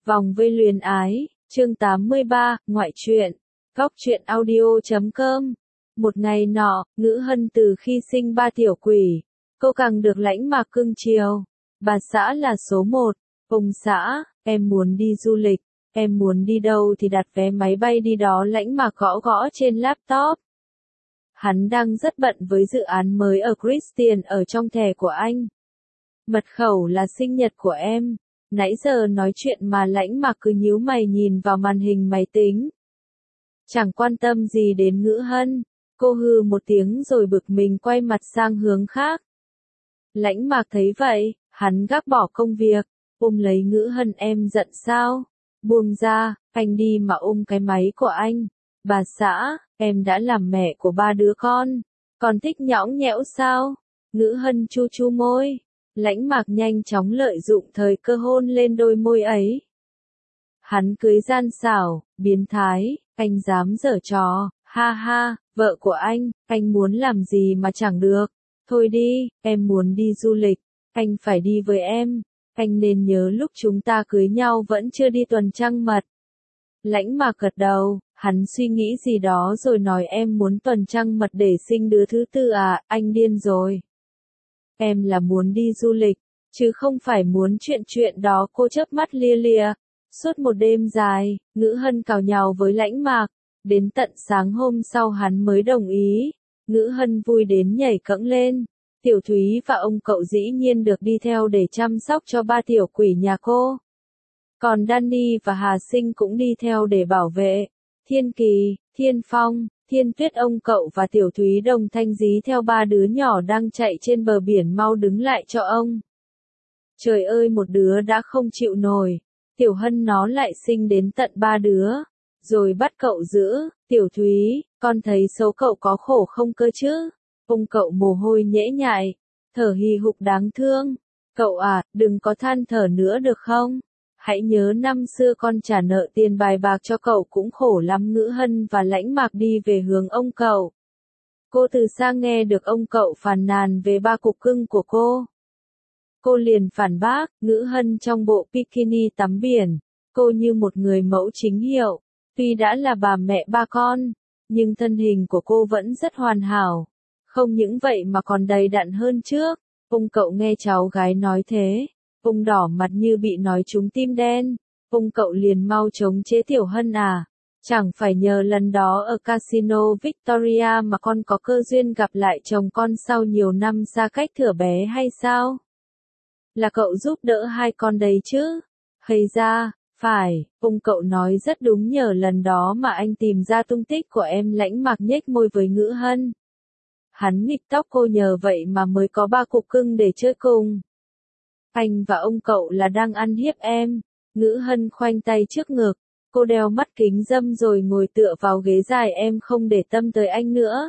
Vòng vây luyến ái, chương 83, ngoại truyện. Góc truyện audio.com. Một ngày nọ, Ngữ Hân từ khi sinh ba tiểu quỷ, cô càng được Lãnh Mạc cưng chiều. Bà xã là số một. Ông xã, em muốn đi du lịch, em muốn đi đâu thì đặt vé máy bay đi đó. Lãnh Mạc gõ gõ trên laptop. Hắn đang rất bận với dự án mới ở Christian ở trong thẻ của anh. Mật khẩu là sinh nhật của em. Nãy giờ nói chuyện mà Lãnh Mạc cứ nhíu mày nhìn vào màn hình máy tính. Chẳng quan tâm gì đến Ngữ Hân. Cô hừ một tiếng rồi bực mình quay mặt sang hướng khác. Lãnh Mạc thấy vậy, hắn gác bỏ công việc, ôm lấy Ngữ Hân. Em giận sao? Buông ra, anh đi mà ôm cái máy của anh. Bà xã, em đã làm mẹ của ba đứa con, còn thích nhõng nhẽo sao? Ngữ Hân chu chu môi. Lãnh Mạc nhanh chóng lợi dụng thời cơ hôn lên đôi môi ấy. Hắn cưới gian xảo, biến thái, anh dám giở trò, ha ha, vợ của anh muốn làm gì mà chẳng được. Thôi đi, em muốn đi du lịch, anh phải đi với em. Anh nên nhớ lúc chúng ta cưới nhau vẫn chưa đi tuần trăng mật. Lãnh Mạc gật đầu, hắn suy nghĩ gì đó rồi nói em muốn tuần trăng mật để sinh đứa thứ tư à, anh điên rồi. Em là muốn đi du lịch, chứ không phải muốn chuyện đó. Cô chớp mắt lia lịa. Suốt một đêm dài, Ngữ Hân càu nhàu với Lãnh Mạc, đến tận sáng hôm sau hắn mới đồng ý. Ngữ Hân vui đến nhảy cẫng lên. Tiểu Thúy và ông cậu dĩ nhiên được đi theo để chăm sóc cho ba tiểu quỷ nhà cô. Còn Danny và Hà Sinh cũng đi theo để bảo vệ. Thiên Kỳ, Thiên Phong, Thiên Tuyết, ông cậu và Tiểu Thúy đồng thanh dí theo ba đứa nhỏ đang chạy trên bờ biển mau đứng lại cho ông. Trời ơi, một đứa đã không chịu nổi. Tiểu Hân nó lại sinh đến tận ba đứa. Rồi bắt cậu giữ. Tiểu Thúy, con thấy số cậu có khổ không cơ chứ? Ông cậu mồ hôi nhễ nhại, thở hì hục đáng thương. Cậu à, đừng có than thở nữa được không? Hãy nhớ năm xưa con trả nợ tiền bài bạc cho cậu cũng khổ lắm. Ngữ Hân và Lãnh Mạc đi về hướng ông cậu. Cô từ xa nghe được ông cậu phàn nàn về ba cục cưng của cô. Cô liền phản bác. Ngữ Hân trong bộ bikini tắm biển, cô như một người mẫu chính hiệu. Tuy đã là bà mẹ ba con, nhưng thân hình của cô vẫn rất hoàn hảo. Không những vậy mà còn đầy đặn hơn trước. Ông cậu nghe cháu gái nói thế, ông đỏ mặt như bị nói trúng tim đen. Ông cậu liền mau chống chế. Tiểu Hân à, chẳng phải nhờ lần đó ở Casino Victoria mà con có cơ duyên gặp lại chồng con sau nhiều năm xa cách thuở bé hay sao? Là cậu giúp đỡ hai con đấy chứ? Hay ra, phải, ông cậu nói rất đúng, nhờ lần đó mà anh tìm ra tung tích của em. Lãnh Mạc nhếch môi với Ngữ Hân. Hắn nghịch tóc cô, nhờ vậy mà mới có ba cục cưng để chơi cùng. Anh và ông cậu là đang ăn hiếp em. Ngữ Hân khoanh tay trước ngực, cô đeo mắt kính râm rồi ngồi tựa vào ghế dài. Em không để tâm tới anh nữa.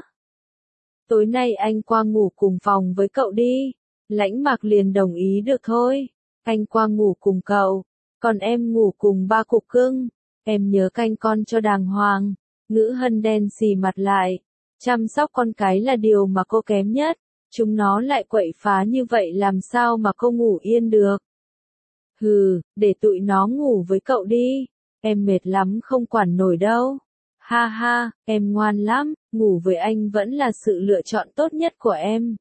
Tối nay anh qua ngủ cùng phòng với cậu đi. Lãnh Mạc liền đồng ý. Được thôi, anh qua ngủ cùng cậu, còn em ngủ cùng ba cục cưng. Em nhớ canh con cho đàng hoàng. Ngữ Hân đen xì mặt lại. Chăm sóc con cái là điều mà cô kém nhất. Chúng nó lại quậy phá như vậy làm sao mà cô ngủ yên được. Hừ, để tụi nó ngủ với cậu đi. Em mệt lắm không quản nổi đâu. Ha ha, em ngoan lắm, ngủ với anh vẫn là sự lựa chọn tốt nhất của em.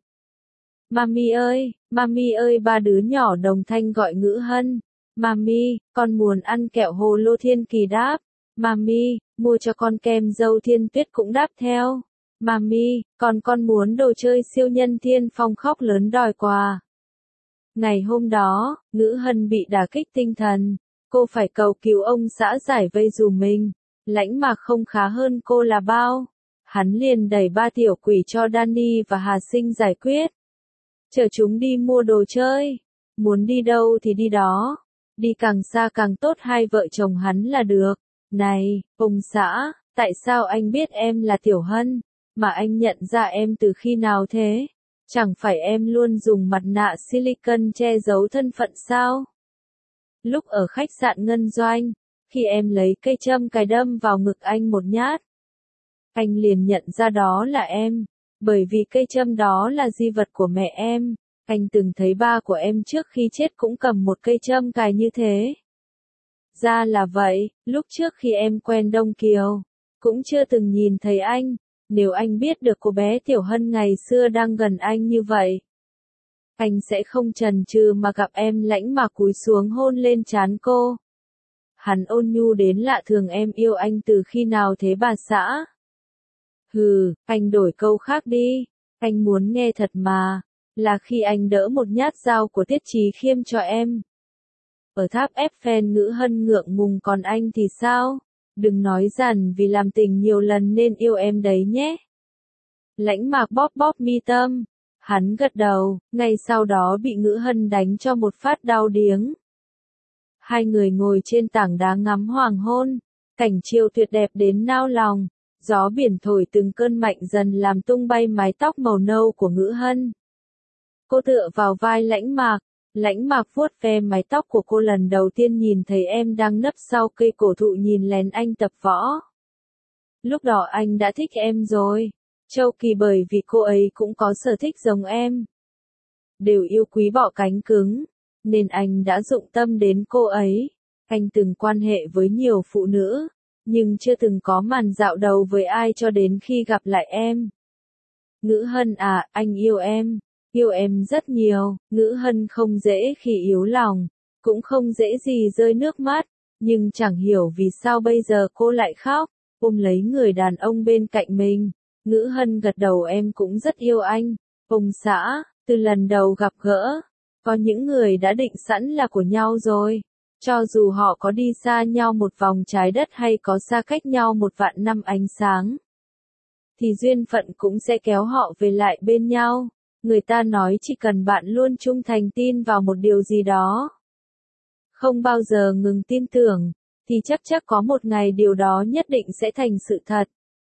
Mami ơi, ba đứa nhỏ đồng thanh gọi Ngữ Hân. Mami, con muốn ăn kẹo hồ lô. Thiên Kỳ đáp. Mami, mua cho con kem dâu. Thiên Tuyết cũng đáp theo. Mami, con muốn đồ chơi siêu nhân. Thiên Phong khóc lớn đòi quà. Ngày hôm đó, Ngữ Hân bị đả kích tinh thần. Cô phải cầu cứu ông xã giải vây dùm mình. Lãnh Mạc không khá hơn cô là bao. Hắn liền đẩy ba tiểu quỷ cho Danny và Hà Sinh giải quyết. Chở chúng đi mua đồ chơi. Muốn đi đâu thì đi đó. Đi càng xa càng tốt, hai vợ chồng hắn là được. Này, ông xã, tại sao anh biết em là Tiểu Hân? Mà anh nhận ra em từ khi nào thế? Chẳng phải em luôn dùng mặt nạ silicon che giấu thân phận sao? Lúc ở khách sạn Ngân Doanh, khi em lấy cây châm cài đâm vào ngực anh một nhát, anh liền nhận ra đó là em. Bởi vì cây châm đó là di vật của mẹ em. Anh từng thấy ba của em trước khi chết cũng cầm một cây châm cài như thế. Ra là vậy, lúc trước khi em quen Đông Kiều, cũng chưa từng nhìn thấy anh, nếu anh biết được cô bé Tiểu Hân ngày xưa đang gần anh như vậy, anh sẽ không chần chừ mà gặp em lãnh mà cúi xuống hôn lên trán cô. Hắn ôn nhu đến lạ thường. Em yêu anh từ khi nào thế bà xã? Hừ, anh đổi câu khác đi, anh muốn nghe thật mà, là khi anh đỡ một nhát dao của Tiết Chí Khiêm cho em. Ở tháp Eiffel. Ngữ Hân ngượng ngùng. Còn anh thì sao? Đừng nói rằng vì làm tình nhiều lần nên yêu em đấy nhé. Lãnh Mạc bóp bóp mi tâm. Hắn gật đầu, ngay sau đó bị Ngữ Hân đánh cho một phát đau điếng. Hai người ngồi trên tảng đá ngắm hoàng hôn, cảnh chiều tuyệt đẹp đến nao lòng, gió biển thổi từng cơn mạnh dần làm tung bay mái tóc màu nâu của Ngữ Hân. Cô tựa vào vai Lãnh Mạc vuốt ve mái tóc của cô. Lần đầu tiên nhìn thấy em đang nấp sau cây cổ thụ nhìn lén anh tập võ. Lúc đó anh đã thích em rồi. Châu Kỳ bởi vì cô ấy cũng có sở thích giống em. Đều yêu quý bọ cánh cứng, nên anh đã dụng tâm đến cô ấy. Anh từng quan hệ với nhiều phụ nữ, nhưng chưa từng có màn dạo đầu với ai cho đến khi gặp lại em. Ngữ Hân à, anh yêu em rất nhiều. Ngữ Hân không dễ khi yếu lòng, cũng không dễ gì rơi nước mắt, nhưng chẳng hiểu vì sao bây giờ cô lại khóc, ôm lấy người đàn ông bên cạnh mình. Ngữ Hân gật đầu. Em cũng rất yêu anh, ông xã, từ lần đầu gặp gỡ, có những người đã định sẵn là của nhau rồi. Cho dù họ có đi xa nhau một vòng trái đất hay có xa cách nhau 1.000.000 năm ánh sáng, thì duyên phận cũng sẽ kéo họ về lại bên nhau. Người ta nói chỉ cần bạn luôn trung thành tin vào một điều gì đó, không bao giờ ngừng tin tưởng, thì chắc có một ngày điều đó nhất định sẽ thành sự thật.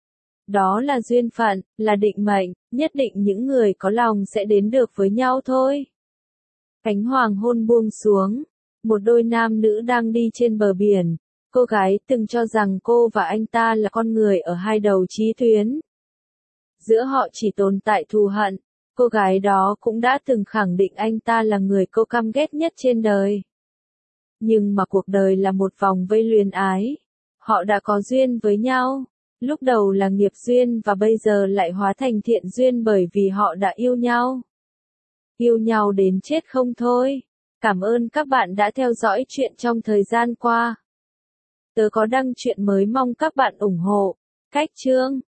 Đó là duyên phận, là định mệnh, nhất định những người có lòng sẽ đến được với nhau thôi. Ánh hoàng hôn buông xuống, một đôi nam nữ đang đi trên bờ biển. Cô gái từng cho rằng cô và anh ta là con người ở hai đầu chí tuyến. Giữa họ chỉ tồn tại thù hận. Cô gái đó cũng đã từng khẳng định anh ta là người cô căm ghét nhất trên đời. Nhưng mà cuộc đời là một vòng vây luyến ái. Họ đã có duyên với nhau. Lúc đầu là nghiệp duyên và bây giờ lại hóa thành thiện duyên bởi vì họ đã yêu nhau. Yêu nhau đến chết không thôi. Cảm ơn các bạn đã theo dõi chuyện trong thời gian qua. Tớ có đăng chuyện mới mong các bạn ủng hộ. Cách chương